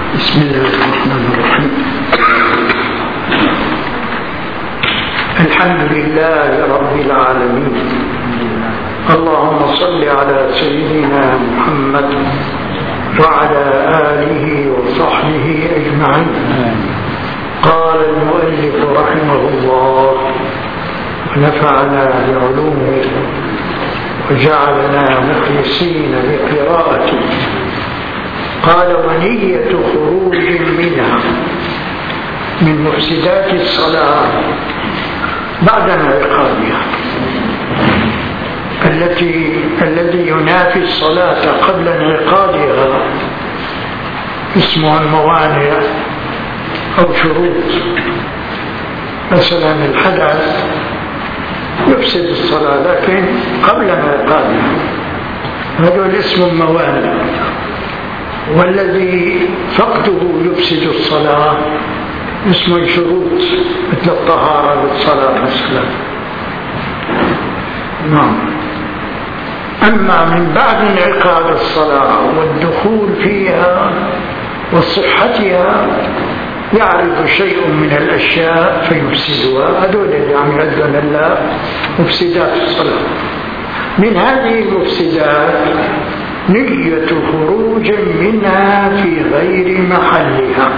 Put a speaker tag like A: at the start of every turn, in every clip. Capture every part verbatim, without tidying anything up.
A: بسم الله الرحمن الرحيم. الحمد لله رب العالمين. اللهم صل على سيدنا محمد وعلى آله وصحبه أجمعين. قال المؤلف رحمه الله ونفعنا بعلومه وجعلنا مخلصين بقراءته. قال: ونية خروج منها من مفسدات الصلاة بعد انعقادها التي الذي ينافي الصلاة قبل انعقادها اسمه الموانع أو شروط. مثلا الحدث يفسد الصلاة لكن قبل انعقادها، هذا اسم موانع. والذي فقده يفسد الصلاة اسمه شروط، مثل الطهارة بالصلاة مثلا. نعم. أما من بعد انعقاد الصلاة والدخول فيها وصحتها يعرض شيء من الأشياء فيفسدها. هذول اللي عم يعدون الله مفسدات الصلاة. من هذه المفسدات نية خروج منها في غير محلها.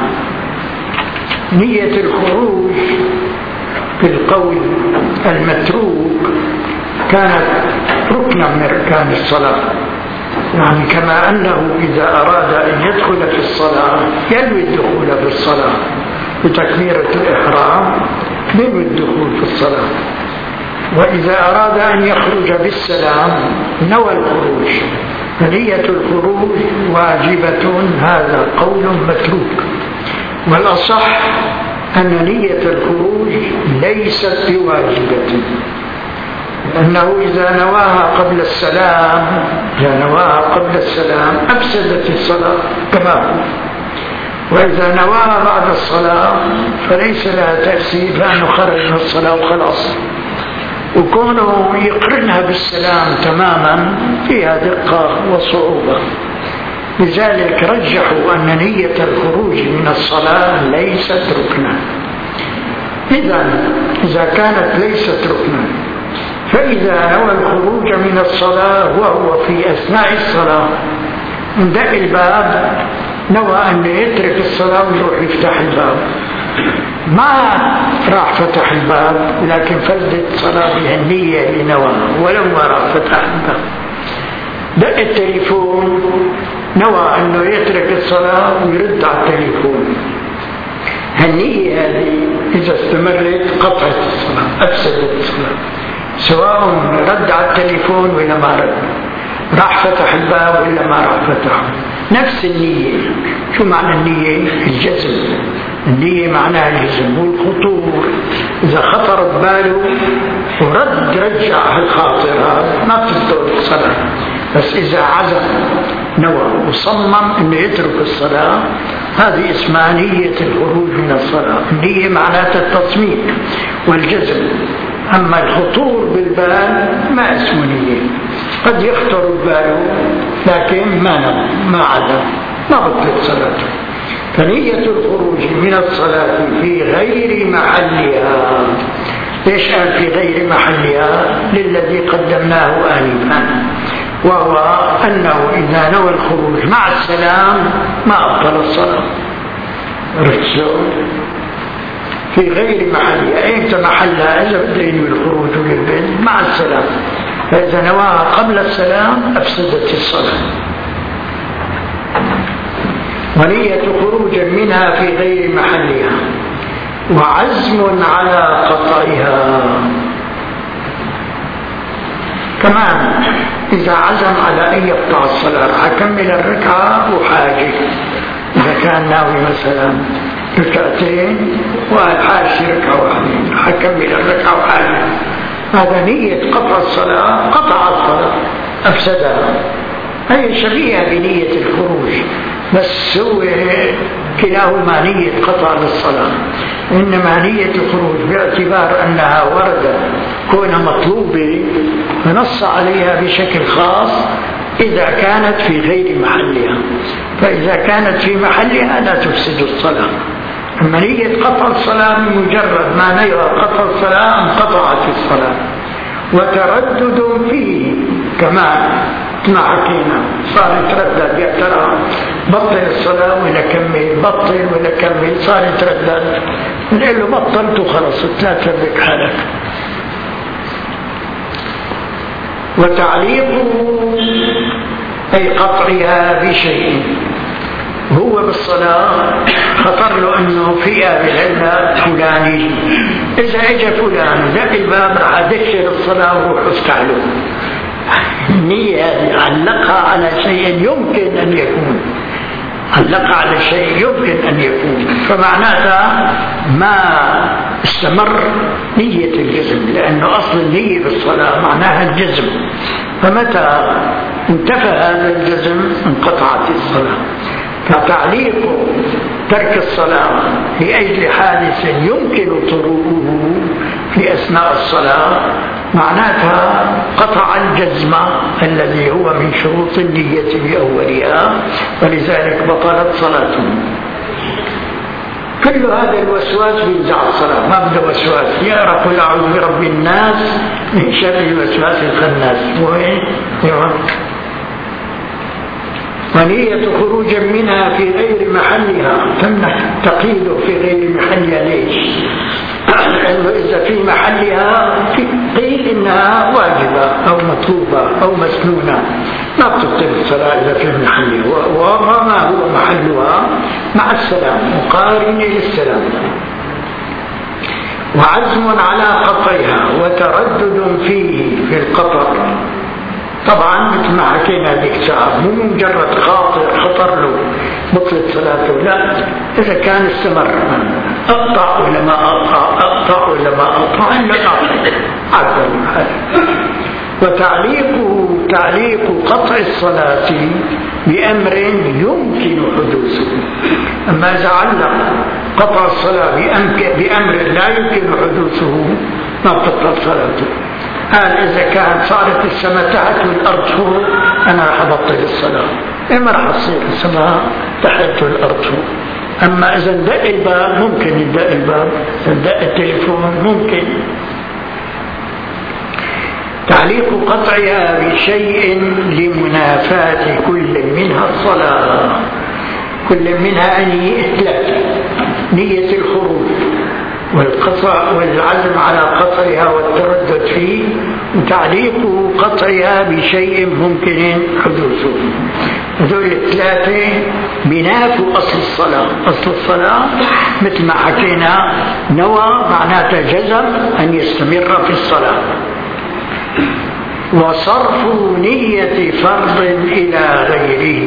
A: نية الخروج في القول المتروك كانت ركنا من أركان الصلاة، يعني كما أنه إذا أراد أن يدخل في الصلاة ينوي الدخول في الصلاة بتكبيرة الإحرام، ينوي الدخول في الصلاة. وإذا أراد أن يخرج بالسلام نوى الخروج. فنية الخروج واجبة، هذا قول متروك. والأصح أن نية الخروج ليست بواجبة، لأنه إذا نواها قبل السلام إذا نواها قبل السلام أفسدت الصلاة تماما، وإذا نواها بعد الصلاة فليس لها تأثير، لأنه خرج من الصلاة وخلاص. وكونه يقرنها بالسلام تماما فيها دقة وصعوبة. لذلك رجحوا أن نية الخروج من الصلاة ليست ركنا. إذن إذا كانت ليست ركنا، فإذا نوى الخروج من الصلاة وهو في أثناء الصلاة من دق الباب نوى أن يترك الصلاة ويروح يفتح الباب، ما راح فتح الباب لكن فسدت صلاة بها النية اللي نواها ولو ما راح فتح الباب. دق التليفون نوى أنه يترك الصلاة ويرد على التليفون، هالنية هذه إذا استمرت قطعت الصلاة، أفسدت الصلاة، سواء رد على التليفون ولا ما رد، راح فتح الباب ولا ما راح فتح، نفس النية. شو معنى النية؟ الجزم. النية معناها الجزم والخطور. إذا خطر بباله ورد رجع الخاطر هذا ما بتبطل الصلاة. بس إذا عزم نوى وصمم أنه يترك الصلاة هذه اسمها نية الخروج من الصلاة. النية معناتها التصميم والجزم. أما الخطور بالبال ما اسمه نية، قد يخطر بباله لكن ما نوى ما عزم ما بطلت صلاته. فنية الخروج من الصلاة في غير محلها. ليش قال في غير محلها؟ للذي قدمناه آنفا، وهو أنه إذا نوى الخروج مع السلام ما أبطل الصلاة. رجعوا في غير محلها. أنت محلها إذا بده ينوي الخروج للبيت مع السلام، فإذا نواها قبل السلام أفسدت الصلاة. ونية خروج منها في غير محلها وعزم على قطعها. كمان إذا عزم على أن يقطع الصلاة حكمل الركعة وحاجة، إذا كان ناوي مثلا ركعتين والحاجة ركعة واحدة حكمل الركعة وحاجة، هذا نية قطع الصلاة، قطع الصلاة أفسدها. هي شبيهة بنية الخروج، بس هو كلاهما نية قطع للصلاة. إنما نية الخروج باعتبار أنها وردة كونها مطلوبة فنص عليها بشكل خاص إذا كانت في غير محلها. فإذا كانت في محلها لا تفسد الصلاة. أما نية قطع الصلاة بمجرد ما نيرى قطع الصلاة انقطعت الصلاة. وتردد فيه كما ما حكينا، صار يتردد يا ترى بطل الصلاة ولا كمل، بطل ولا كمل، صار يتردد، نقول له بطلت وخلص لا تترك حالك. وتعليقه أي قطعها بشيء، هو بالصلاة خطر له أنه في بالعلة فلاني، إذا إجا فلان دق الباب راح أدخل الصلاة وروح استعله. النية علقها على شيء يمكن أن يكون، علقها على شيء يمكن أن يكون، فمعناتها ما استمر نية الجزم، لأنه أصل النية بالصلاة معناها الجزم، فمتى انتفى هذا الجزم انقطعت الصلاة. فتعليق ترك الصلاة لأجل حادث يمكن طروئه في أثناء الصلاة معناتها قطع الجزم الذي هو من شروط النية بأولها، ولذلك بطلت صلاته. كل هذا الوسواس بينزع الصلاة، ما بده وسواس، يقرأ قل أعوذ برب الناس من شر الوسواس الخناس. ونية خروجا منها في غير محلها، تمنع تقييد في غير محلها. ليش؟ لأنه إذا في محلها قيل إنها واجبة أو مطلوبة أو مسنونة، ما بتبطل الصلاة إذا في محلها، وما هو محلها مع السلام مقارن للسلام. وعزم على قطعها وتردد فيه في القطع. طبعا مثل ما حكينا باكتئاب، مو مجرد خاطر خطر له بطلت صلاته، لا، إذا كان استمر أقطع ولا ما أقطع، أقطع ولا ما أقطع، إلا أقطع. وتعليقه تعليق قطع الصلاة بأمر يمكن حدوثه. أما إذا علق قطع الصلاة بأمر لا يمكن حدوثه ما بتبطل صلاته. قال إذا كانت صارت السماء تحت والأرض فوق أنا رح أبطل الصلاة، إما رح تصير السماء تحت والأرض فوق. أما إذا ندق الباب ممكن يدق الباب، ندق التليفون ممكن. تعليق قطعها بشيء لمنافاة كل منها الصلاة، كل منها أني إثلاث نية الخروج والقطع والعزم على قطعها والتردد فيه، وتعليق قطعها بشيء ممكن حدوثه. هذول الثلاثة بنافوا أصل الصلاة. أصل الصلاة مثل ما حكينا نوى معناته جزم أن يستمر في الصلاة. وصرف نية فرض إلى غيره،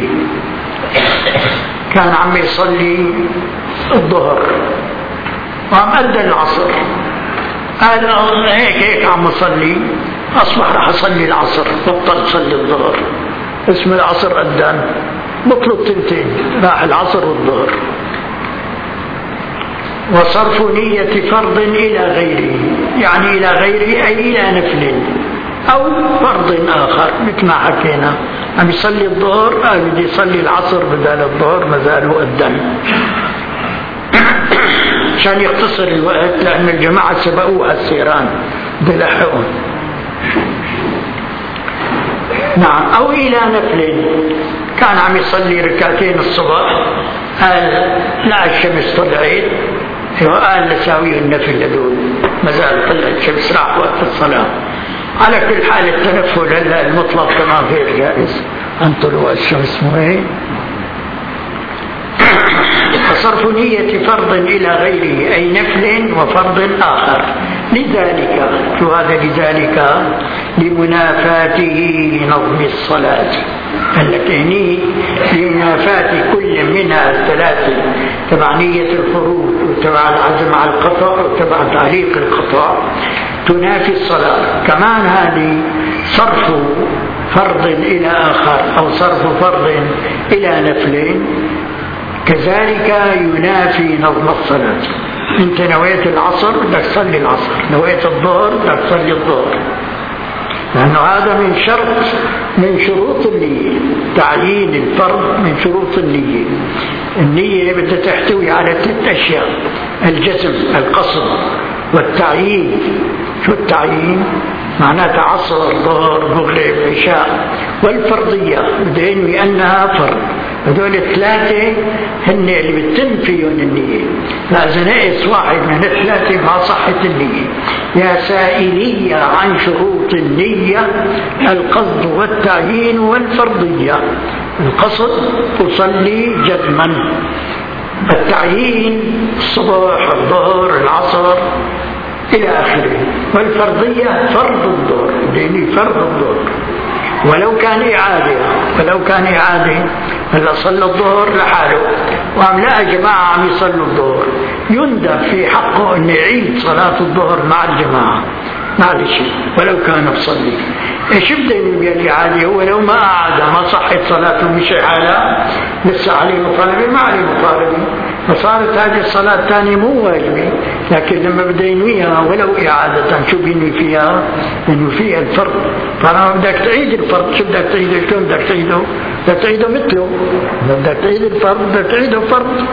A: كان عم يصلي الظهر وعم أدى العصر، قال هيك هيك عم أصلي، أصبح رح أصلي العصر، بطل صلي الظهر، اسم العصر أدان، بطلوا التنتين، راح العصر والظهر. وصرف نية فرض إلى غيره، يعني إلى غيره أي إلى نفل أو فرض آخر، مثل ما حكينا عم يصلي الظهر قال بدي يصلي العصر بدل الظهر مازالوا أدان عشان يختصر الوقت، لأن الجماعة سبقوها السيران بلحقهم. نعم. أو إلى نفل، كان عم يصلي ركعتين الصبح قال لا الشمس طلعت، وقال لساوي النفل هذول مازال طلعت الشمس راح وقت الصلاة. على كل حال التنفل هلا المطلق كمان غير جائز عن طلوع الشمس مهم. فصرف نية فرض إلى غيره أي نفل وفرض آخر، لذلك شو هذا لذلك لمنافاته لنظم الصلاة. التي لمنافاة كل منها الثلاثة، تبع نية الخروج وتبع العزم على القطع وتبع تعليق القطع، تنافي الصلاة. كمان هذه صرف فرض إلى آخر أو صرف فرض إلى نفل كذلك ينافي نظم الصلاة. انت نويت العصر بدك تصلي العصر، نويت الظهر بدك تصلي الظهر. لأنه هذا من شرط من شروط النية. تعيين الفرض من شروط النية. النية بدها تحتوي على ثلاث أشياء: الجزم، القصد، والتعيين. شو التعيين؟ معناتها عصر، ظهر، مغرب، عشاء. والفرضية بدها ينوي أنها فرض. هذول الثلاثة هن اللي بتتم فيهم النية. فإذا نقص واحد من الثلاثة ما صحت النية. يا سائلية عن شروط النية: القصد والتعيين والفرضية. القصد: أصلي جزما. التعيين: الصبح، الظهر، العصر إلى آخره. والفرضية: فرض الظهر، لأني فرض الظهر ولو كان إعادة ولو كان إعادة هلا صلى الظهر لحاله وعم لقى جماعة عم يصلوا الظهر، يندب في حقه أن يعيد صلاة الظهر مع الجماعة، معلش ولو كان بصلي. ايش بده ينوي الإعادة؟ هو لو ما أعاد ما صحت صلاته مش حالة، لسه عليه مطالبة، ما عليه مطالبة، فصارت هذه الصلاة الثانية مو واجبة. لكن لما بده ينويها ولو إعادة، شو بينوي فيها؟ ينوي فيها الفرض. فأنا بدك تعيد الفرض، شو بدك تعيده؟ شلون بدك تعيده؟ بدك تعيده مثله. بدك تعيد الفرض بدك تعيده فرض.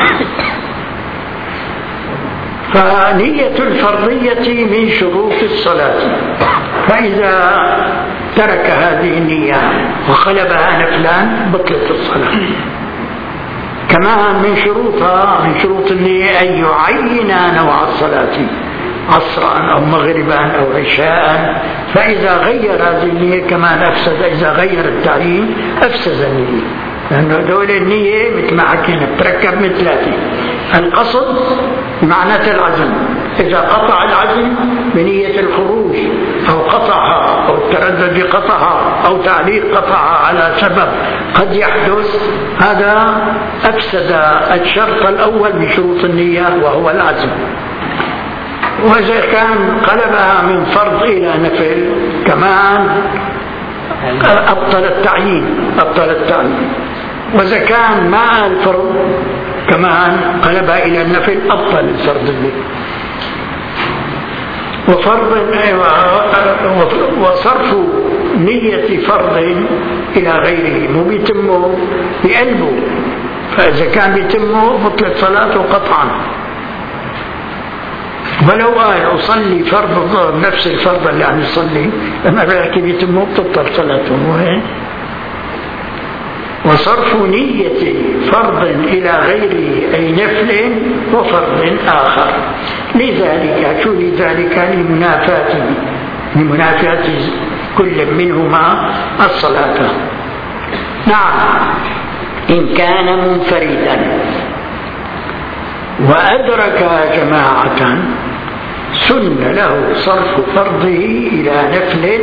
A: فنية الفرضية من شروط الصلاة، فإذا ترك هذه النية وخلبها نفلان بطلت الصلاة. كمان من شروطها من شروط النية أن يعين نوع الصلاة، عصرا أو مغربا أو عشاء. فإذا غير هذه النية كمان أفسد، إذا غير التعيين أفسد النية. لأنه دول النية مثل ما حكينا تركب من ثلاثة: القصد معناته العزم، إذا قطع العزم بنية الخروج أو قطعها أو التردد بقطعها أو تعليق قطعها على سبب قد يحدث، هذا أفسد الشرط الأول من شروط النية وهو العزم. وإذا كان قلبها من فرض إلى نفل كمان أبطل التعيين أبطل التعيين. وإذا كان مع الفرض كمان قلبها إلى النفل أبطل الفرض. وفرض وصرف نية فرض إلى غيره مو بيتمه بقلبه، فإذا كان بيتمه بطلت صلاته قطعا. ولو قال أصلي فرض الظهر نفس الفرض اللي عم يصلي لما بيحكي بيتمه بتبطل صلاته. وين وصرف نية فرض إلى غيره أي نفل وفرض آخر. لذلك شو لذلك لمنافاته لمنافاة كل منهما الصلاة. نعم، إن كان منفردا وأدرك جماعة سن له صرف فرضه إلى نفل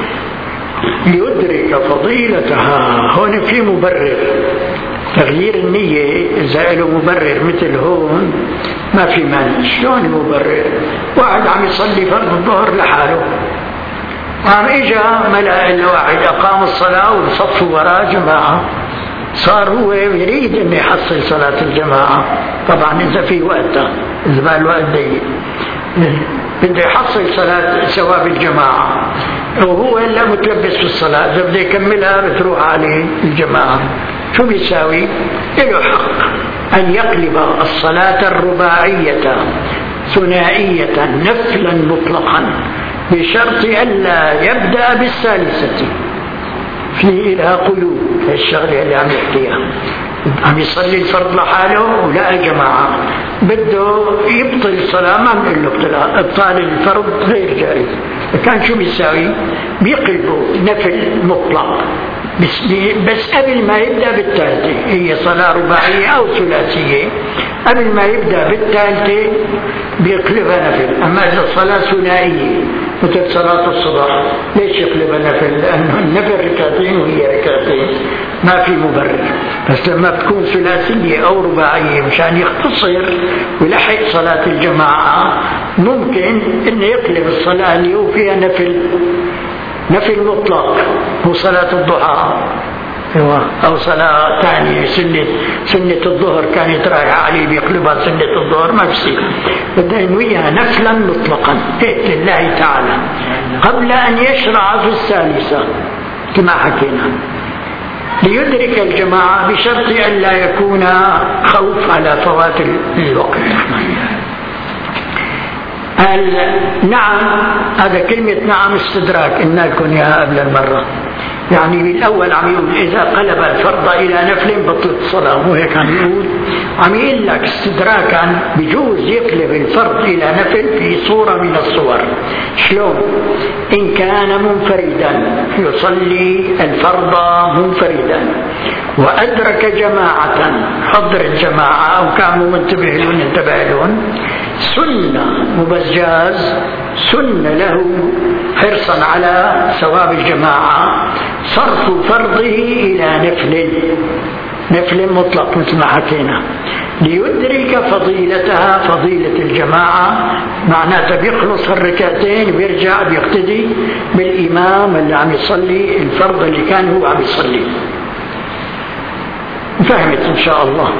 A: ليدرك فضيلتها. هون في مبرر تغيير النية، إذا له مبرر مثل هون ما في مانع. شلون مبرر؟ واحد عم يصلي فرض الظهر لحاله، قام إجا ملأ الواحد أقام الصلاة وصفوا وراء جماعة، صار هو يريد أن يحصل صلاة الجماعة. طبعا إذا في وقتها، إذا ما الوقت ضيق بده يحصل صلاة ثواب الجماعة وهو إلا متلبس في الصلاة، إذا بده يكملها بتروح عليه الجماعة. شو بيساوي؟ له حق أن يقلب الصلاة الرباعية ثنائية نفلا مطلقا بشرط ألا يبدأ بالثالثة. في إلها قيود الشغلة اللي عم يحكيها. عم يصلي الفرض لحاله ولقى جماعة بده يبطل الصلاة، ما بنقول له ابطال ابطال الفرض غير جائز. كان شو بيساوي؟ بيقلبوا نفل مطلق بس, بس قبل ما يبدأ بالثالثة. هي صلاة رباعية أو ثلاثية، قبل ما يبدأ بالثالثة بيقلبها نفل. أما إذا الصلاة ثنائية مثل صلاة الصبح ليش يقلبها نفل؟ لأنه النفل ركعتين وهي ركعتين، ما في مبرر. بس لما تكون ثلاثية أو رباعية مشان يختصر ويلحق صلاة الجماعة ممكن إنه يقلب الصلاة اللي هو فيها نفل نفل مطلق هو صلاة الضحى أو صلاة ثانية سنة سنة الظهر كانت رايحة عليه بيقلبها سنة الظهر ما بصير، بدنا ينويها نفلا مطلقا لله تعالى قبل أن يشرع في الثالثة كما حكينا، ليدرك الجماعة بشرط أن لا يكون خوف على فوات الوقت. نعم، هذا كلمة نعم استدراك، إن لكم إياها قبل المرة، يعني بالأول عم يقول إذا قلب الفرض إلى نفل بطلت الصلاة، مو هيك عم يقول؟ عم يقول لك استدراكا بجوز يقلب الفرض إلى نفل في صورة من الصور. شلون؟ إن كان منفردا يصلي الفرض منفردا وأدرك جماعة، حضر الجماعة أو كانوا منتبه لهم انتبه لهم، سنة مبجاز، سنة له حرصا على ثواب الجماعة صرف فرضه إلى نفل نفل مطلق مثل ما حكينا، ليدرك فضيلتها فضيلة الجماعة، معناته بيخلص الركعتين بيرجع بيقتدي بالإمام اللي عم يصلي الفرض اللي كان هو عم يصلي. فهمت إن شاء الله.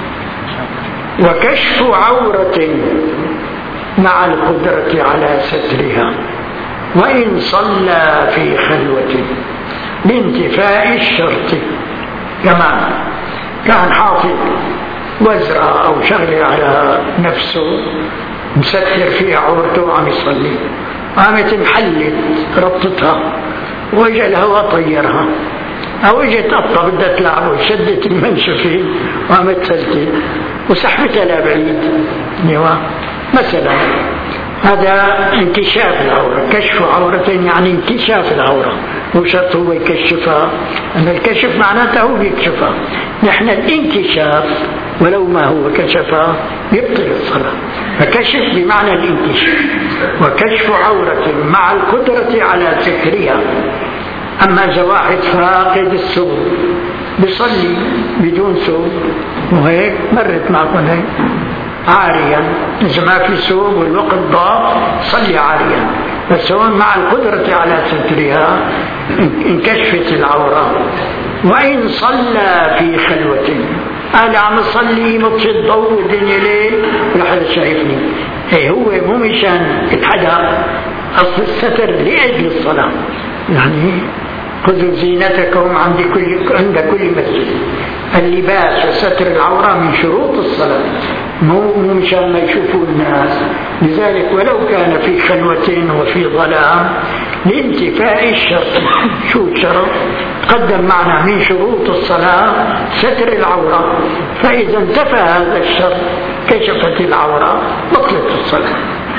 A: وكشف عورة مع القدرة على سترها وإن صلى في خلوة لانتفاء الشرط، كمان كان حاطط وزرة أو شغلة على نفسه مسكر فيها عورته وعم يصلي، قامت محلت ربطتها وجه الهواء طيرها، أو اجت قطة بدها تلعبه شدت المنشفة وقامت سلتت وسحبتها لبعيد مثلا. هذا انكشاف العورة، كشف عورة يعني انكشاف العورة، مو شرط هو يكشفها، أن الكشف معناته هو بيكشفها، نحن الانكشاف ولو ما هو كشفها يبطل الصلاة، فكشف بمعنى الانكشاف. وكشف عورة مع القدرة على سترها. أما إذا واحد فاقد الثوب بيصلي بدون ثوب وهيك مرت معكم هيك عاريا، إذا ما في ثوب والوقت ضاق صلي عاريا، بس هون مع القدرة على سترها انكشفت العورة. وإن صلى في خلوة، أنا عم صلي مطفي الضوء والدنيا ليل ولا حدا شايفني، هي هو مو مشان الحدا، أصل الستر لأجل الصلاة، يعني خذوا زينتكم عند كل عند كل مسجد. اللباس وستر العورة من شروط الصلاة، مو مشان ما يشوفوا الناس، لذلك ولو كان في خلوة وفي ظلام لانتفاء الشرط. شو الشرط؟ قدم معنا من شروط الصلاة ستر العورة، فإذا انتفى هذا الشرط كشفت العورة بطلت الصلاة،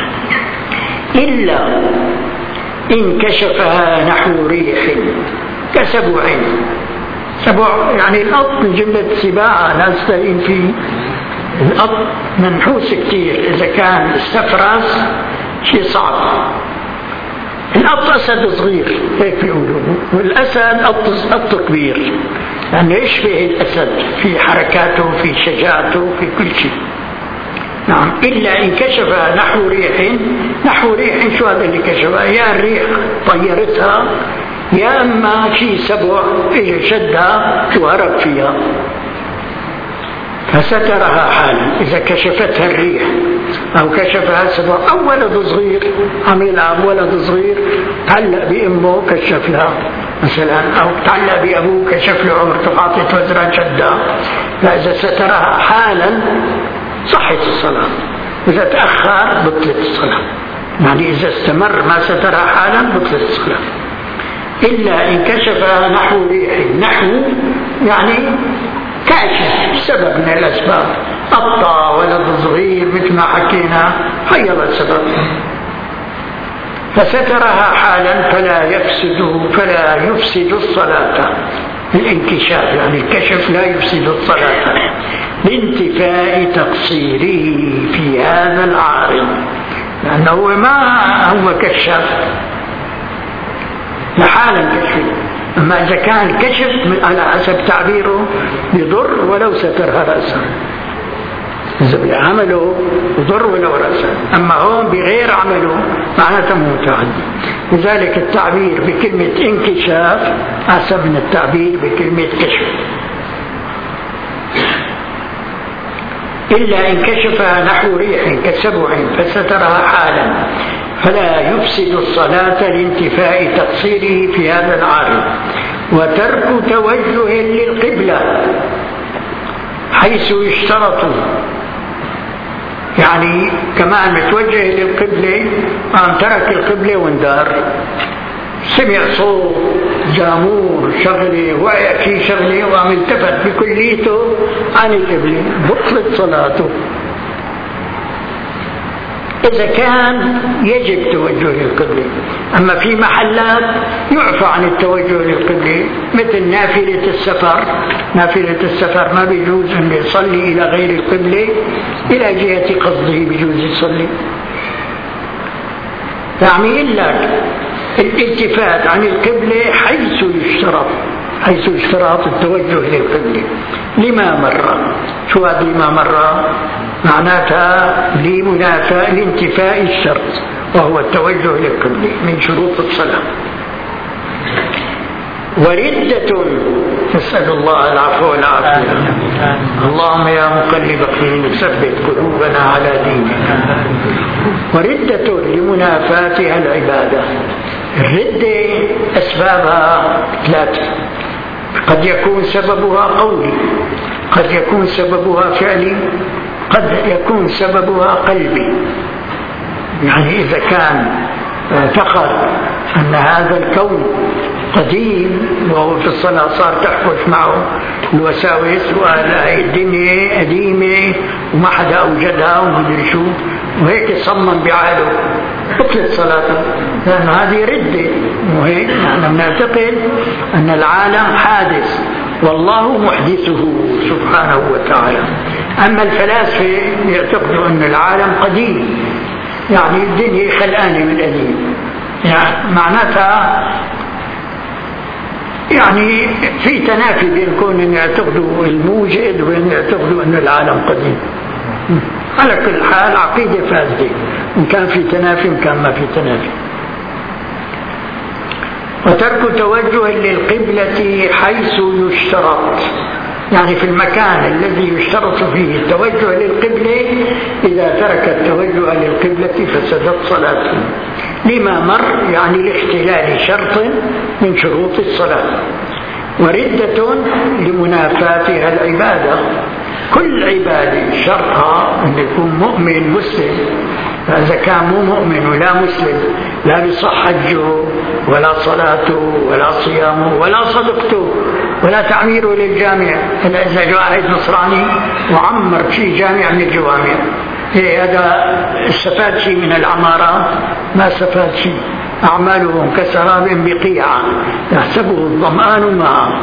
A: إلا إن كشفها نحو ريح كسبع. سبع يعني الأط من جملة سباعة ناس تلاقين فيه، الأط منحوس كتير، إذا كان استفرس شيء صعب. الأط أسد صغير هيك بيقولوا، والأسد أط كبير لأنه يشبه الأسد في حركاته في شجاعته في كل شيء. نعم، إلا إن كشف نحو ريح. نحو ريح شو هذا اللي كشفها؟ يا الريح طيرتها، يا أما شيء سبع إجا شدها وهرب فيها فسترها حالا. إذا كشفتها الريح أو كشفها سبع، أو ولد صغير عم يلعب، ولد صغير تعلق بأمه كشف لها مثلا، أو تعلق بأبوه كشف له عمرته حاطط وزرا شدها، فإذا سترها حالا صحت الصلاة. إذا تأخر بطلت الصلاة، يعني إذا استمر ما سترها حالا بطلت الصلاة. إلا إن كشف نحو ريح، نحو يعني كاشف سبب من الأسباب، قطع ولد صغير مثل ما حكينا حيض السبب، فسترها حالا فلا يفسد فلا يفسد الصلاة. الانكشاف يعني الكشف لا يفسد الصلاة لانتفاء تقصيره في هذا العارض، لأنه ما هو كشف لحالا كشف. أما إذا كان الكشف على حسب تعبيره يضر ولو سترها رأسا. عمله يضر ولو رأسا، أما هون بغير عمله معناته متعدي. لذلك التعبير بكلمة انكشاف أحسن من التعبير بكلمة كشف. إلا إن كشفها نحو ريح كسبع فسترها حالا فلا يفسد الصلاة لانتفاء تقصيره في هذا العارض. وترك توجه للقبلة حيث يشترط، يعني كمان متوجه للقبلة قام ترك القبلة واندار، سمع صوت جامور شغله وقع في شغله وقام التفت بكليته عن القبلة، بطلت صلاته. إذا كان يجب توجه للقبلة. أما في محلات يعفى عن التوجه للقبلة مثل نافلة السفر، نافلة السفر ما بيجوز أن يصلي إلى غير القبلة، إلى جهة قصده بيجوز يصلي. يعني إلا الالتفات عن القبلة حيث يشترط، حيث يشترط التوجه للقبلة لما مر. شو هذا لما مر؟ معناتها لمنافاة لانتفاء الشرط وهو التوجه للقبلة من شروط الصلاة. وردة، نسأل الله العفو والعافية. اللهم يا مقلب القلوب ثبت قلوبنا على دينك. وردة لمنافاتها العبادة. الردة أسبابها ثلاثة، قد يكون سببها قولي، قد يكون سببها فعلي، قد يكون سببها قلبي. يعني إذا كان اعتقد أن هذا الكون قديم وهو في الصلاة صار تحفظ معه الوساوس وقال هاي الدنيا قديمة وما حدا أوجدها ومدري شو، وهيك صمم بعاله، بطلت صلاته، لأن هذه ردة. وهيك نحن نعتقد أن العالم حادث والله محدثه سبحانه وتعالى. أما الفلاسفة يعتقدوا أن العالم قديم، يعني الدنيا خلقانة من قديم، يعني معناتها يعني في تنافي بين كون أن يعتقدوا الموجد وأن يعتقدوا أن العالم قديم. على كل حال عقيدة فاسدة، إن كان في تنافي إن كان ما في تنافي. وترك توجه للقبلة حيث يشترط، يعني في المكان الذي يشترط فيه التوجه للقبلة إذا ترك التوجه للقبلة فسدت صلاته لما مر، يعني لاختلال شرط من شروط الصلاة. وردة لمنافاتها العبادة. كل عبادة شرطها أن يكون مؤمن مسلم، فإذا كان مو مؤمن ولا مسلم لا بصح حجه ولا صلاته ولا صيامه ولا صدقته ولا تعميره للجامع. إذا جاء واحد نصراني وعمر شيء جامع من الجوامع، إيه هذا استفاد شيء من العمارة؟ ما استفاد شيء. أعمالهم كسراب بقيعة يحسبه الظمآن ماء.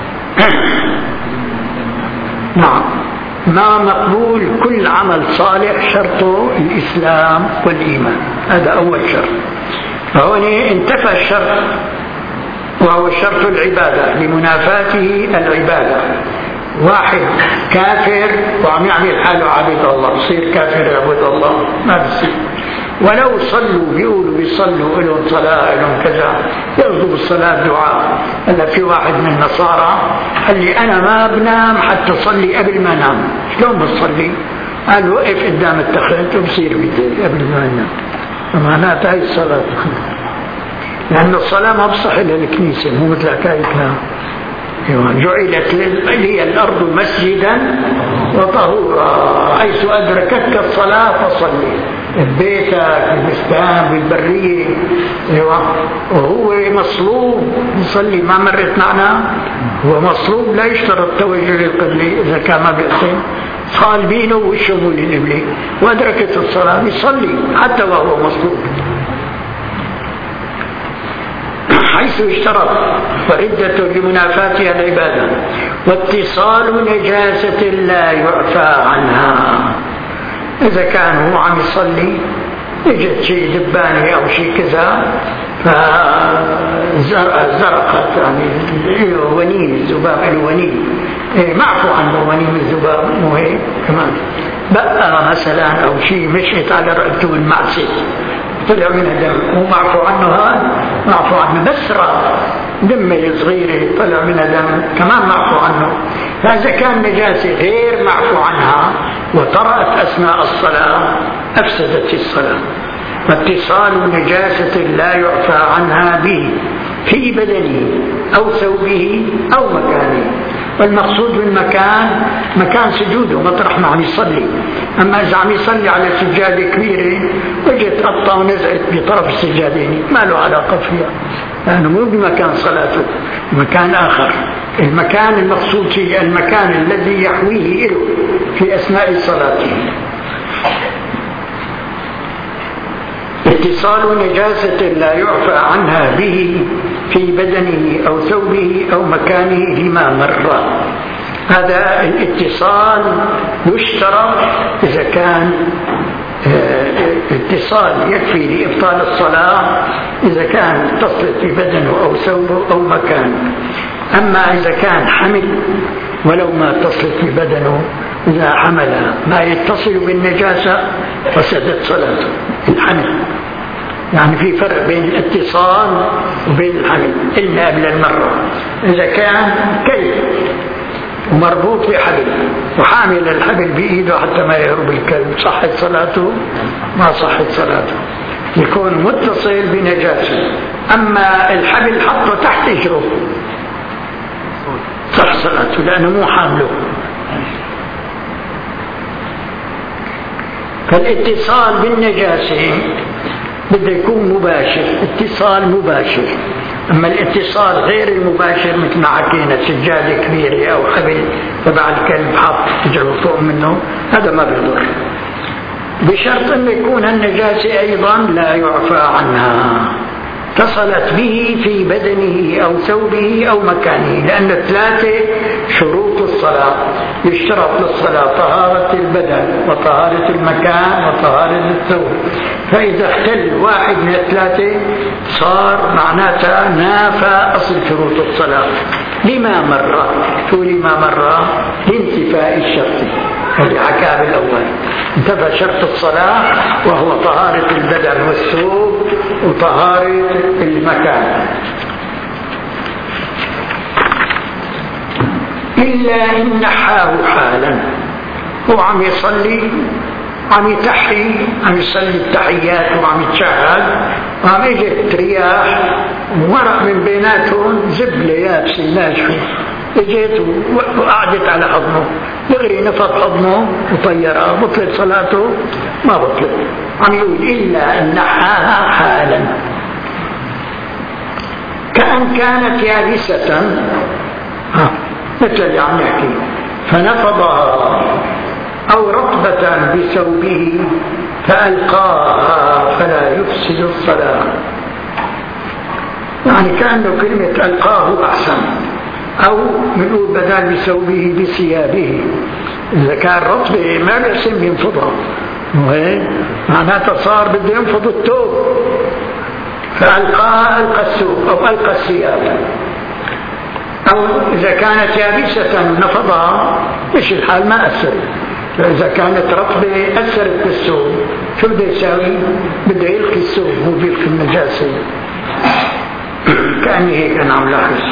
A: نعم، ما مقبول كل عمل صالح شرطه الإسلام والإيمان، هذا أول شرط. فهون انتفى الشرط وهو شرط العبادة لمنافاته العبادة. واحد كافر وعم يعمل حاله عبد الله، يصير كافر يعبد الله؟ ما بصير. ولو صلوا بيقولوا بيصلوا لهم صلاة لهم كذا، يرضوا بالصلاة دعاء. هلا في واحد من النصارى قال لي أنا ما بنام حتى أصلي قبل ما أنام. شلون بتصلي؟ قال وقف قدام التخت وبصير بدي قبل ما أنام. فمعناتها هاي الصلاة، لأن الصلاة ما بصح إلا الكنيسة، مو مثل هاي الكلام. جعلت لي الأرض مسجدا وطهورا حيث أدركتك الصلاة فصلي. ببيتك، بالبستان، بالبرية، وهو مصلوب يصلي. ما مرت معنا هو مصلوب لا يشترط توجه للقبلة إذا كان ما بيحسن، صالبينه وشه للقبلة وأدركت الصلاة يصلي حتى وهو مصلوب حيث اشترط. وردة لمنافاتها العبادة. واتصال نجاسة لا يعفى عنها. إذا كان هو عم يصلي اجت شيء دبانة أو شيء كذا فزرقت، يعني ونين الذباب الونين معفو عنه، ونين الذباب مو هيك كمان بقى مثلا أو شيء مشيت على رقبته بالمعصية طلع من دم مو معفو عنه، هذا معفو عنه. بسرة دمية صغيرة طلع من دم كمان معفو عنه. فإذا كان نجاسة غير معفو عنها وطرأت أثناء الصلاة أفسدت الصلاة. فاتصال نجاسة لا يعفى عنها به في بدنه أو ثوبه أو مكانه. والمقصود بالمكان مكان سجوده مطرح ما عم يصلي. أما إذا عم يصلي على سجادة كبيرة وجت قطة ونزعت بطرف السجادين ما له علاقة فيها، لأنه مو بمكان صلاته، مكان آخر. المكان المقصود فيه المكان الذي يحويه له في أثناء صلاته. اتصال نجاسة لا يعفى عنها به في بدنه أو ثوبه أو مكانه لما مر. هذا الاتصال يشترط إذا كان اتصال يكفي لإبطال الصلاة إذا كان تصلت في بدنه أو ثوبه أو مكانه. أما إذا كان حمل ولو ما تصلت في بدنه، إذا حمل ما يتصل بالنجاسة فسدت صلاته. الحمل يعني في فرق بين الاتصال وبين الحمل. قلنا قبل المرة إذا كان كلب ومربوط بحبل وحامل الحبل بإيده حتى ما يهرب الكلب، صحت صلاته؟ ما صحت صلاته، يكون متصل بنجاسة. أما الحبل حطه تحت إجره صح صلاته لأنه مو حامله. فالاتصال بالنجاسة بده يكون مباشر، اتصال مباشر. أما الاتصال غير المباشر مثل ما حكينا سجادة كبيرة أو حبل تبع الكلب حط تجره فوق منه، هذا ما بيضر، بشرط أن يكون النجاسة أيضا لا يعفى عنها، اتصلت به في بدنه أو ثوبه أو مكانه. لأن ثلاثة شروط الصلاة يشترط للصلاة: طهارة البدن وطهارة المكان وطهارة الثوب. فإذا اختل واحد من الثلاثة صار معناتها نافى أصل شروط الصلاة. لما مر؟ شو لما مر؟ لانتفاء الشرط اللي حكاه بالأول. انتفى شرط الصلاة وهو طهارة البدن والثوب وطهارة المكان. إلا إن نحاه حالا، هو عم يصلي عم يتحي عم يصلي التحيات وعم يتشهد وعم اجت رياح ومرق من بيناتهم زبلة يابسة ناشفة، اجت وقعدت على حضنه، دغري نفض حضنه وطيرها، بطلت صلاته؟ ما بطلت. عم يقول إلا أن نحاها حالا، كأن كانت يابسة مثل اللي عم يحكي فنفضها، أو رطبة بثوبه فألقاها فلا يفسد الصلاة. يعني كأنه كلمة ألقاه أحسن، أو نقول بدل بثوبه بثيابه. إذا كان رطبة ما بيحسن ينفضها، معناتها صار بده ينفض الثوب، فألقاها ألقى الثوب أو ألقى الثياب. أو إذا كانت يابسة نفضها، إيش الحال؟ ما أثر. فإذا كانت رطبة أثرت بالثوب، شو بده يساوي؟ بده يلقي الثوب، هو بيلقي النجاسة. كأني هيك أنا عم لاحظ.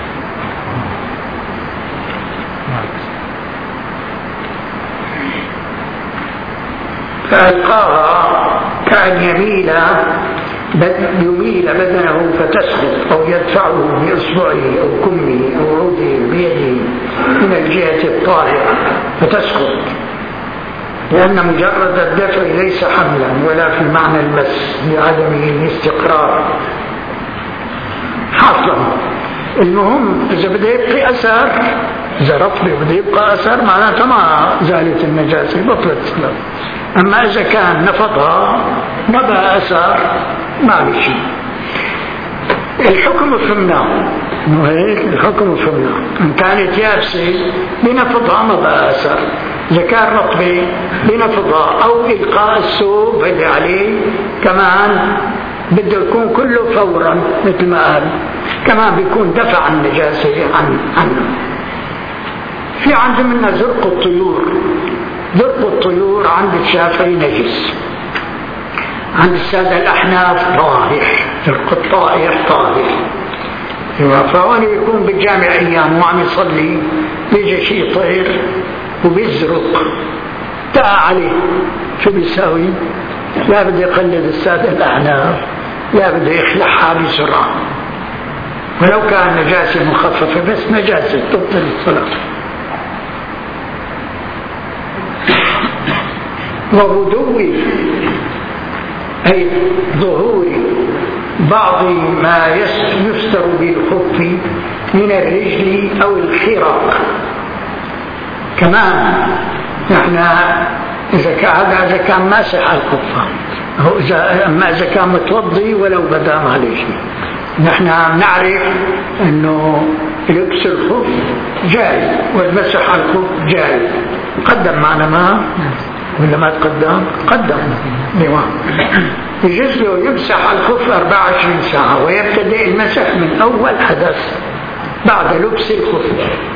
A: فألقاها كأن يميل يميل بدنه فتسقط، أو يدفعه بإصبعه أو كمه أو عوده بيده من الجهة الطاهرة فتسقط، لأن مجرد الدفع ليس حملا ولا في معنى المس لعدمه الاستقرار حاصلا. المهم إذا بده يبقي أثر، إذا رطبه بده يبقى أثر معناتها ما زالت النجاسة، بطلت الصلاة. أما إذا كان نفضها ما بقى أثر ما بشي. الحكم فهمناه، انه هيك الحكم فهمناه. ان كانت يابسه بنفضها ما بقى اثر، اذا كان رطبه بنفضها، او القاء الثوب اللي عليه كمان بده يكون كله فورا مثل ما قال، كمان بيكون دفع النجاسه عن عنه. في عندنا زرق الطيور، ذرق الطيور عند الشافعي نجس، عند السادة الأحناف طاهر، ذرق الطائر طاهر. فهون يكون بالجامع أيام وعم يصلي بيجي شيء طير وبيزرق تعا عليه، شو بيساوي؟ لا بده يقلد السادة الأحناف، لا بده يخلعها بسرعة، ولو كان نجاسة مخففة بس نجاسة تبطل الصلاة. وبدو أي ظهور بعض ما يستر بالخف من الرجل أو الخرق كمان. نحن إذا كان إذا كان ماسح الخف، هو إذا أما إذا كان متوضي ولو بدا ما عليه شيء، نحن نعرف إنه لبس الخف جائز والمسح على الخف جائز. قدم معنا ما ولا ما تقدم؟ قدم. يجوز له يمسح على الخف أربعة وعشرين ساعة ويبتدئ المسح من أول حدث بعد لبس الخف،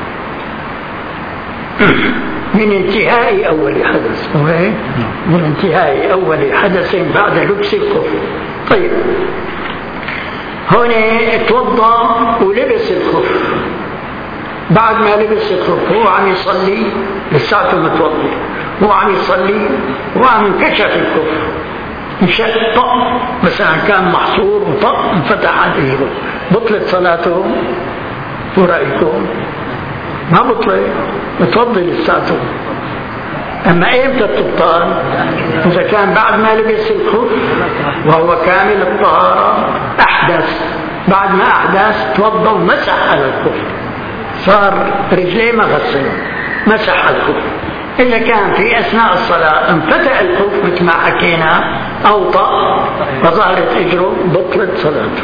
A: من انتهاء أول حدث، من انتهاء أول حدث بعد لبس الخف. طيب هون اتوضى ولبس الخف، بعد ما لبس الخف هو عم يصلي لساته متوضي، هو عم يصلي وعم انكشف الخف، انشق طق مثلا كان محصور وطق انفتح عليه، بطلت صلاته؟ شو رأيكم؟ ما بطلت، متوضي لساته. أما إمتى تبطل؟ إذا كان بعد ما لبس الخف وهو كامل الطهارة أحدث، بعد ما أحدث توضى ومسح على الخف، صار رجليه ما غسل، مسح على الخف. إذا كان في أثناء الصلاة انفتح الخف مثل ما حكينا أو طق وظهرت إجره، بطلت صلاته.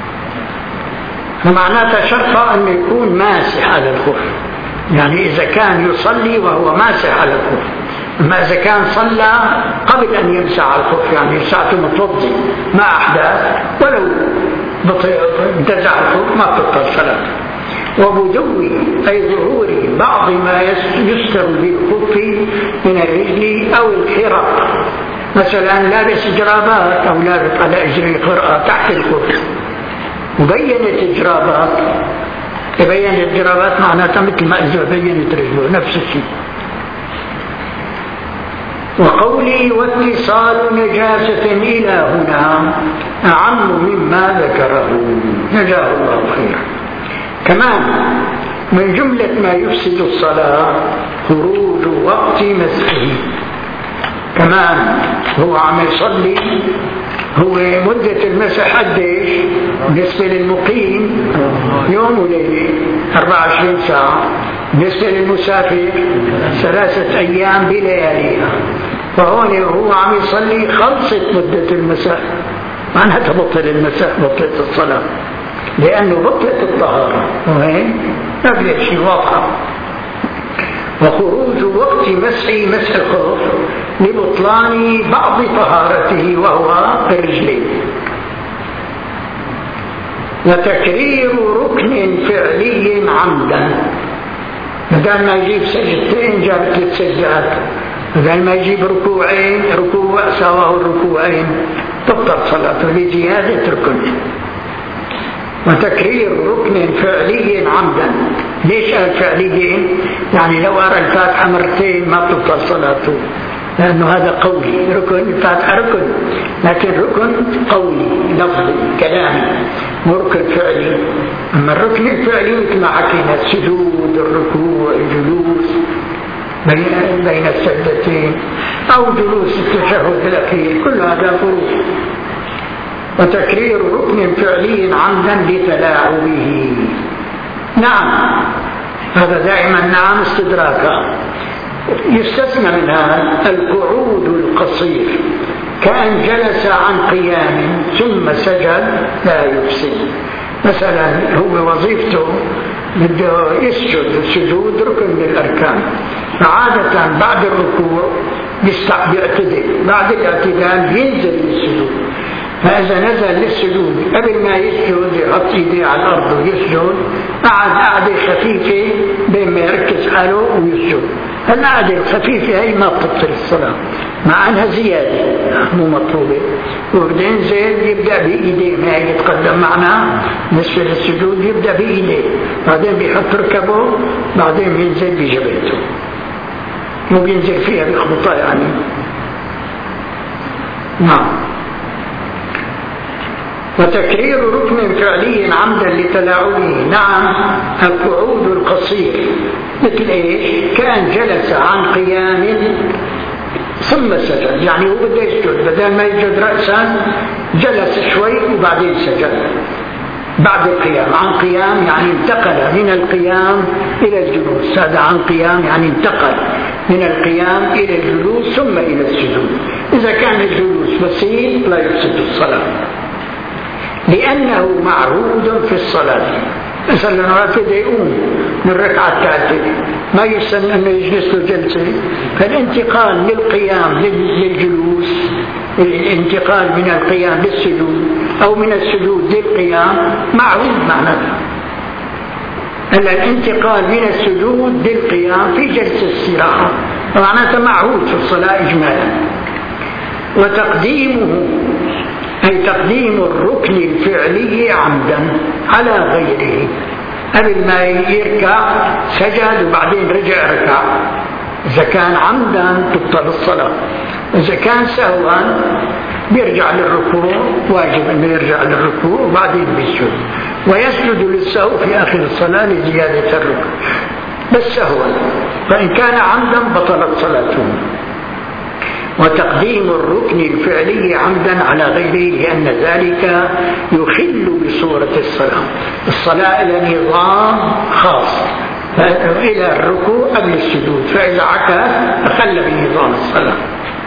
A: فمعناتها شرطة أن يكون ماسح على الخف، يعني إذا كان يصلي وهو ماسح على الخف. أما إذا كان صلى قبل أن يمسح على الخف، يعني ساعته متوضي ما أحدث ولو انتزع الخف ما بتبطل صلاته. وبدو أي ظهور بعض ما يستر بالخف من الرجل أو الخرق، مثلا لابس جرابات أو لابس على أجره خرقة تحت الخف وبينت الجرابات، تبين الجرابات معناتها مثل ما إذا بينت رجله نفس الشيء. وقولي واتصال نجاسة إلى هنا أعم مما ذكره، جزاه الله خيرا. كمان من جملة ما يفسد الصلاة خروج وقت مسحه، كمان هو عم يصلي، هو مدة المسح قديش بالنسبة للمقيم؟ يوم وليلة أربعة وعشرين ساعة، بالنسبة للمسافر ثلاثة أيام بلياليها. فهون هو عم يصلي خلصت مدة المسح، معناتها بطل المسح، بطلت الصلاة، لأنه بطلت الطهارة، وهين ما في شيء واضح. وخروج وقت مسح مسح الخف لبطلان بعض طهارته وهو الرجلين. وتكرير ركن فعلي عمدا، بدل ما يجيب سجدتين جاب ثلاث سجدات، بدل ما يجيب ركوعين ركوع سواه الركوعين، تبطل صلاته لزيادة ركن. وتكرير ركن فعلي عمدا، ليش قال فعليين؟ يعني لو أرى الفاتحة مرتين ما تبطل صلاته، لأنه هذا قولي، ركن الفاتحة ركن، لكن ركن قولي لفظي كلامي، مو ركن فعلي. أما الركن الفعلي مثل ما حكينا السجود، الركوع، الجلوس بين السجدتين أو جلوس التشهد الأخير، كل هذا فروض. وتكرير ركن فعلي عمدا لتلاعبه، نعم هذا دائما نعم استدراكا. يستثنى من هذا القعود القصير، كأن جلس عن قيام ثم سجد لا يفسد. مثلا هو وظيفته بده يسجد، السجود ركن من الأركان، فعادة بعد الركوع بيعتدل، بعد الاعتدال ينزل للسجود. فإذا نزل للسجود قبل ما يسجد يحط ايديه على الأرض ويسجد، قعد قعدة خفيفة بين بعدين ما يركز حاله ويسجد. العادة الخفيفة هي ما بتبطل الصلاة مع أنها زيادة مو مطلوبة. وبعدين زيد يبدأ بإيديه، ما يتقدم معنا نصف السجود يبدأ بإيديه، بعدين بيحط ركبه، بعدين بينزل بجبهته، مو بينزل فيها بخبطة يعني. نعم. وتكرير ركن فعلي عمدا لتلاعبه. نعم، القعود القصير مثل ايش؟ كان جلس عن قيام ثم سجد، يعني هو بده يسجد، بدل ما يسجد رأسا جلس شوي وبعدين سجد بعد القيام. عن قيام يعني انتقل من القيام إلى الجلوس، هذا عن قيام يعني انتقل من القيام إلى الجلوس ثم إلى السجود. إذا كان الجلوس بسيط لا يفسد الصلاة، لأنه معهود في الصلاة. مثلا راتب يقوم من الركعة الثالثة ما يستنى أنه يجلس له جلسة، فالانتقال من القيام للجلوس، الانتقال من القيام للسجود أو من السجود للقيام معهود معناته. الانتقال من السجود للقيام في جلسة استراحة معناته معهود في الصلاة إجمالا. وتقديمه أي تقديم الركن الفعلي عمدا على غيره، قبل ما يركع سجد وبعدين رجع ركع. إذا كان عمدا تبطل الصلاة، إذا كان سهوا بيرجع للركوع، واجب أنه يرجع للركوع وبعدين بيسجد، ويسجد للسهو في آخر الصلاة لزيادة الركوع بس سهوا، فإن كان عمدا بطلت صلاته. وتقديم الركن الفعلي عمدا على غيره لأن ذلك يخل بصورة الصلاة. الصلاة إلى نظام خاص إلى الركوع قبل السجود، فإذا عكس أخل بنظام الصلاة.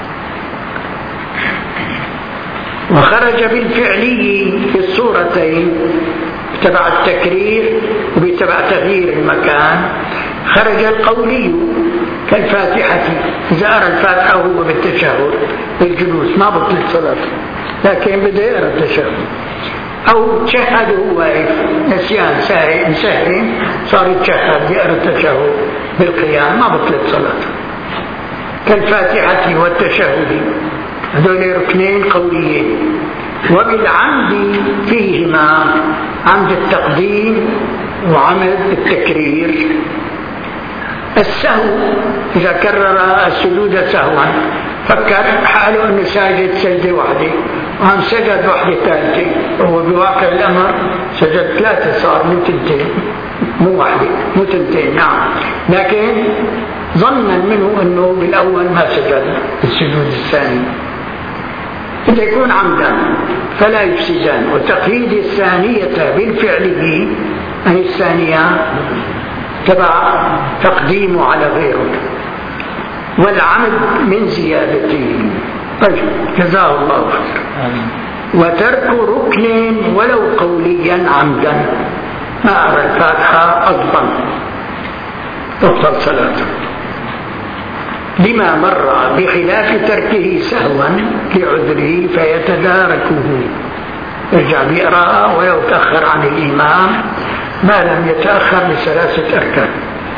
A: وخرج بالفعلي في الصورتين تبع التكرير وبتبع تغيير المكان. خرج القولي كالفاتحة، إذا أرى الفاتحة وهو بالتشهد بالجلوس ما بطل صلاته، لكن بده يقرأ التشهد، أو تشهد هو واقف نسيان ساهي ساهي صار يتشهد يقرأ التشهد بالقيام ما بطلت صلاته. كالفاتحة والتشهد، هذول ركنين قوليين. وبالعمد فيهما عمد التقديم وعمد التكرير. السهو إذا كرر السجود سهوا، فكر حاله أنه ساجد سجدة واحدة وهم سجد واحدة ثالثة، وهو بواقع الأمر سجد ثلاثة، صار مو تنتين مو واحدة مو تنتين. نعم، لكن ظنا منه أنه بالأول ما سجد السجود الثاني. إذا يكون عمدا فلا يفسدان. وتقييد الثانية بالفعل أي الثانية تبع تقديمه على غيره، والعمد من زيادته. طيب، جزاه الله خير. وترك ركن ولو قوليا عمدا، ما أرى الفاتحة أضبا تبطل صلاته لما مر، بخلاف تركه سهوا لعذره فيتداركه، يرجع بيقرأ ولو تأخر عن الإمام ما لم يتأخر بثلاثة أركان.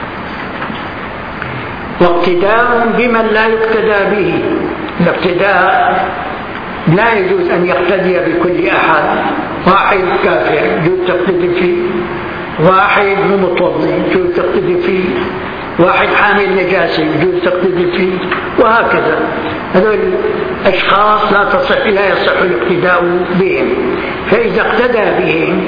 A: واقتداء بمن لا يقتدى به، الاقتداء لا يجوز أن يقتدي بكل أحد، واحد كافر يجوز تقتدي فيه، واحد متوضئ يجوز تقتدي فيه، واحد حامل نجاسة يجوز تقتدي فيه، وهكذا. هذول أشخاص لا تصح لا يصح الاقتداء بهم، فإذا اقتدى بهم.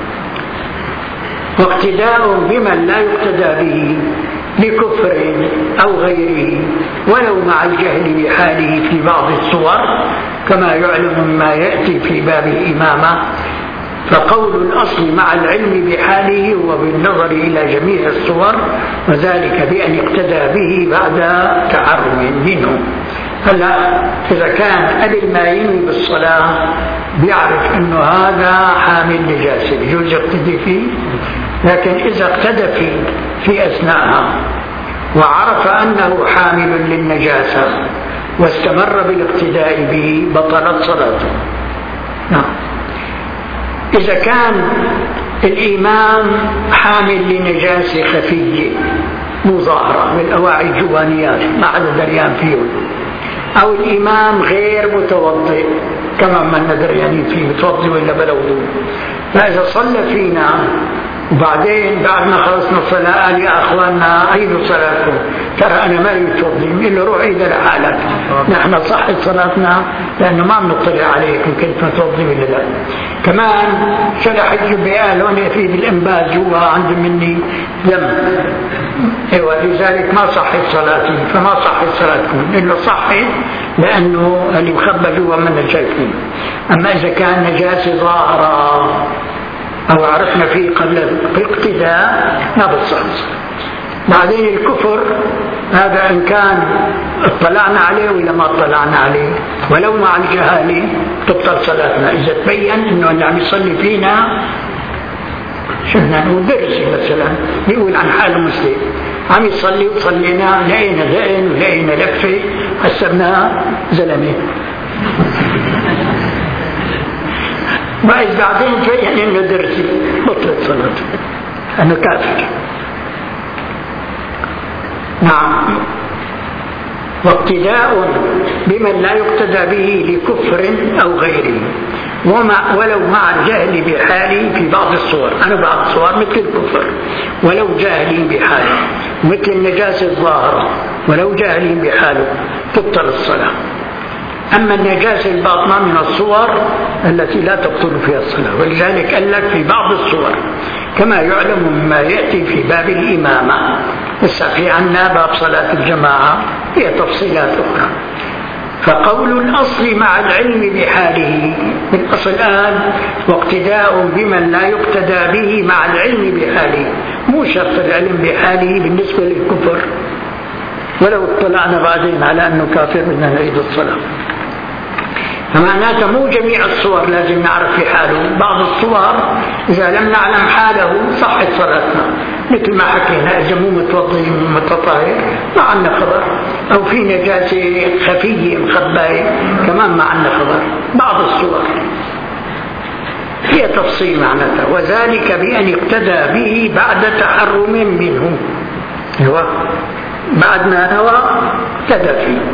A: واقتداء بمن لا يقتدى به لكفر أو غيره ولو مع الجهل بحاله في بعض الصور، كما يعلم مما يأتي في باب الإمامة. فقول الأصل مع العلم بحاله وبالنظر إلى جميع الصور، وذلك بأن يقتدى به بعد تعرم منه. هلا إذا كان قبل ما ينوي بالصلاة بيعرف أنه هذا حامل نجاسة يجوز يقتدي فيه، لكن إذا اقتدى فيه في أثناءها وعرف أنه حامل للنجاسة واستمر بالاقتداء به بطلت صلاته. نعم. إذا كان الإمام حامل لنجاسة خفية مظاهرة من أواعي الجوانيات ما حدا دريان فيهم، أو الإمام غير متوضئ كما من دريانين فيه متوضئ ولا بلا وضوء، فإذا صلى فينا وبعدين بعد ما خلصنا الصلاة قال يا أخواننا عيدوا صلاتكم، ترى أنا ما يتوضي، بنقول له روح عيد لحالك، نحن صحت صلاتنا لأنه ما بنطلع عليك إن كنت متوضي ولا لا. كمان شرح الجبهة قال هون في بالإنباز جوا عند مني دم، ايوه لذلك ما صحت صلاتي، فما صحت صلاتكم، نقول له صحت لأنه اللي مخبى جوا من شايفين. أما إذا كان نجاسة ظاهرة أو عرفنا فيه قبل الاقتداء ما بتصح. بعدين الكفر هذا إن كان اطلعنا عليه ولا ما اطلعنا عليه، ولو مع الجهالة تبطل صلاتنا إذا تبين إنه اللي عم يصلي فينا شفنا نقول درسي مثلا يقول عن حال مسلم عم يصلي وصلينا لقينا ذئن ولقينا لفة حسبناها زلمة وإذ بعدين فين إنه درسي بطلت صلاته أنه كافر. نعم. واقتداء بمن لا يقتدى به لكفر أو غيره ومع ولو مع الجهل بحاله في بعض الصور، أنا بعض الصور مثل الكفر ولو جاهلين بحاله، مثل النجاسة الظاهرة ولو جاهلين بحاله تبطل الصلاة. أما النجاسة الباطنة من الصور التي لا تبطل فيها الصلاة، ولذلك قال لك في بعض الصور كما يعلم مما يأتي في باب الإمامة، في عنا باب صلاة الجماعة هي تفصيلات أخرى. فقول الأصل مع العلم بحاله من أصل الآن واقتداء بمن لا يقتدى به مع العلم بحاله، مو شرط العلم بحاله بالنسبة للكفر، ولو اطلعنا بعدين على أنه كافر بدنا نعيد الصلاة. فمعناته مو جميع الصور لازم نعرف في حاله، بعض الصور إذا لم نعلم حاله صحت صلاتنا، مثل ما حكينا إذا مو متوضي متطهر ما عندنا خبر، أو في نجاسة خفية مخباية كمان ما عندنا خبر. بعض الصور فيها تفصيل معناتها، وذلك بأن اقتدى به بعد تحرم منه، هو بعد ما نوى اقتدى فيه.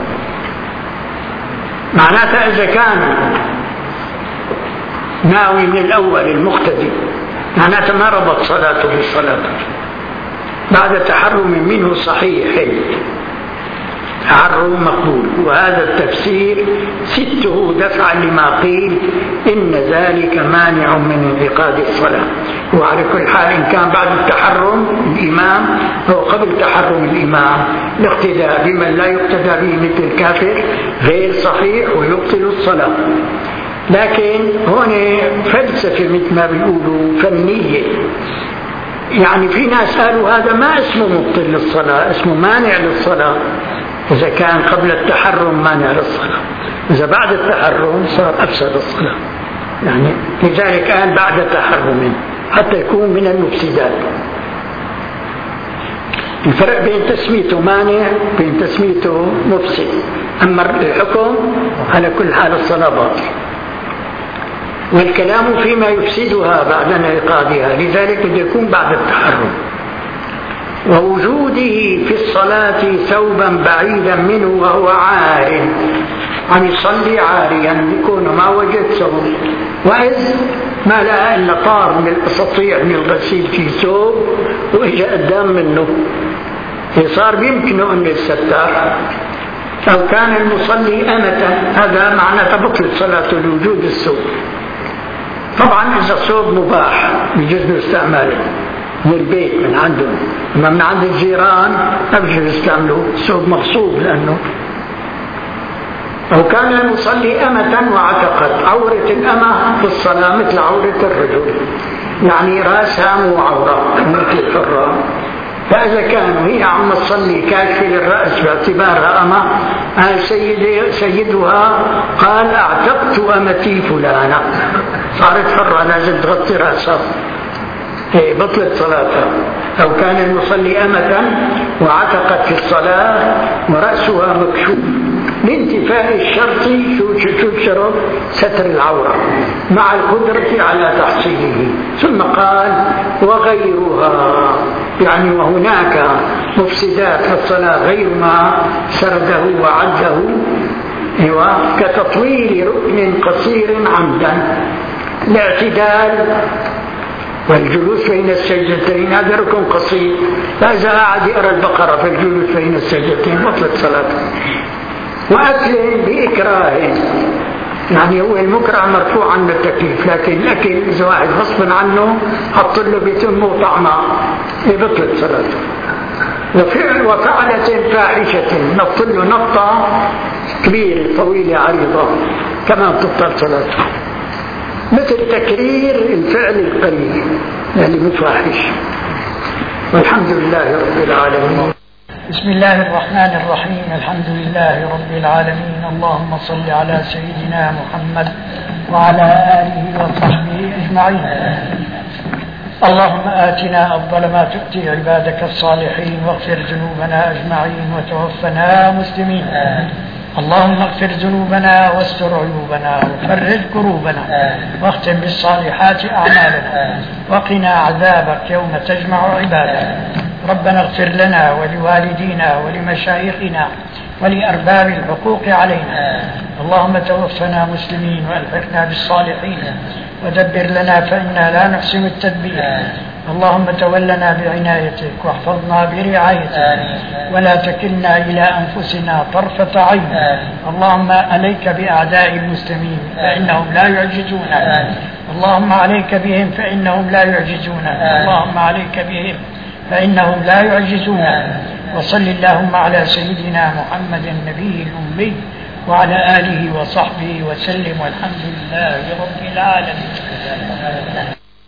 A: معناتها إذا كان ناوي من الأول المقتدي معناتها ما ربط صلاته بالصلاة، بعد تحرم منه صحيح تحرم مقبول. وهذا التفسير سته دفعا لما قيل إن ذلك مانع من انعقاد الصلاة. وعلى كل حال إن كان بعد التحرم الإمام أو قبل تحرم الإمام الاقتداء بمن لا يقتدى به مثل الكافر غير صحيح ويبطل الصلاة. لكن هون فلسفة مثل ما بيقولوا فنية، يعني في ناس قالوا هذا ما اسمه مبطل للصلاة، اسمه مانع للصلاة إذا كان قبل التحرم مانع للصلاة، إذا بعد التحرم صار أفسد الصلاة. يعني لذلك قال بعد تحرم حتى يكون من المفسدات. الفرق بين تسميته مانع بين تسميته مفسد. أما الحكم على كل حال الصلاة باطل، والكلام فيما يفسدها بعد انعقادها، لذلك بده يكون بعد التحرم. ووجوده في الصلاة ثوبا بعيدا منه وهو عار، عم يصلي عاريا يكون ما وجد ثوب، وإذ ما لها إلا طار من الأساطيع من الغسيل في ثوب وإجا قدام منه، صار بيمكنه أن يتستر. أو كان المصلي أمة، هذا معنى تبطل صلاته لوجود الثوب. طبعا إذا الثوب مباح بيجوز استعماله من البيت من عندهم، أما من عند الجيران ما بيجوز يستعملوا ثوب مغصوب. لأنه أو كان المصلي أمة وعتقت، عورة الأمة في الصلاة مثل عورة الرجل، يعني رأسها مو عورة مثل الحرة. فإذا كانوا هي عم تصلي كاشفة للرأس باعتبارها أمة، قال سيدي سيدها قال أعتقت أمتي فلانة، صارت حرة لازم تغطي رأسها، بطلت صلاتها. أو كان المصلي أمة وعتقت في الصلاة ورأسها مكشوف، لين بانتفاء الشرط شو الشرط؟ ستر العورة مع القدرة على تحصيله. ثم قال وغيرها، يعني وهناك مفسدات للصلاة غير ما سرده وعده، كتطويل ركن قصير عمدا، الاعتدال والجلوس بين السجدتين، هذا ركن قصير، فإذا قعد يقرأ البقرة في الجلوس بين السجدتين بطلت صلاته. وأكل بإكراه، يعني هو المكره مرفوع عنه التكليف، لكن الأكل إذا واحد غصب عنه حط له بيتم وطعمه بطلت صلاته. وفعل وفعلة فاحشة، نط له نطة كبيرة طويلة عريضة كمان تبطل صلاته، مثل تكرير الفعل القليل يعني مفاحش. والحمد لله رب العالمين.
B: بسم الله الرحمن الرحيم، الحمد لله رب العالمين. اللهم صل على سيدنا محمد وعلى آله وصحبه أجمعين. اللهم آتنا أفضل ما تؤتي عبادك الصالحين، واغفر ذنوبنا أجمعين، وتوفنا مسلمين. اللهم اغفر ذنوبنا واستر عيوبنا وفرج كروبنا، واختم بالصالحات أعمالنا، وقنا عذابك يوم تجمع عبادك. ربنا اغفر لنا ولوالدينا ولمشايخنا ولأرباب الحقوق علينا. اللهم توفنا مسلمين وألحقنا بالصالحين، ودبر لنا فإنا لا نحسن التدبير. اللهم تولنا بعنايتك واحفظنا برعايتك، ولا تكلنا إلى أنفسنا طرفة عين. اللهم عليك بأعداء المسلمين فإنهم لا يعجزونك، اللهم عليك بهم فإنهم لا يعجزونك، اللهم عليك بهم فإنهم لا يعجزونك. وصل اللهم على سيدنا محمد النبي الأمي وعلى آله وصحبه وسلم، والحمد لله رب العالمين.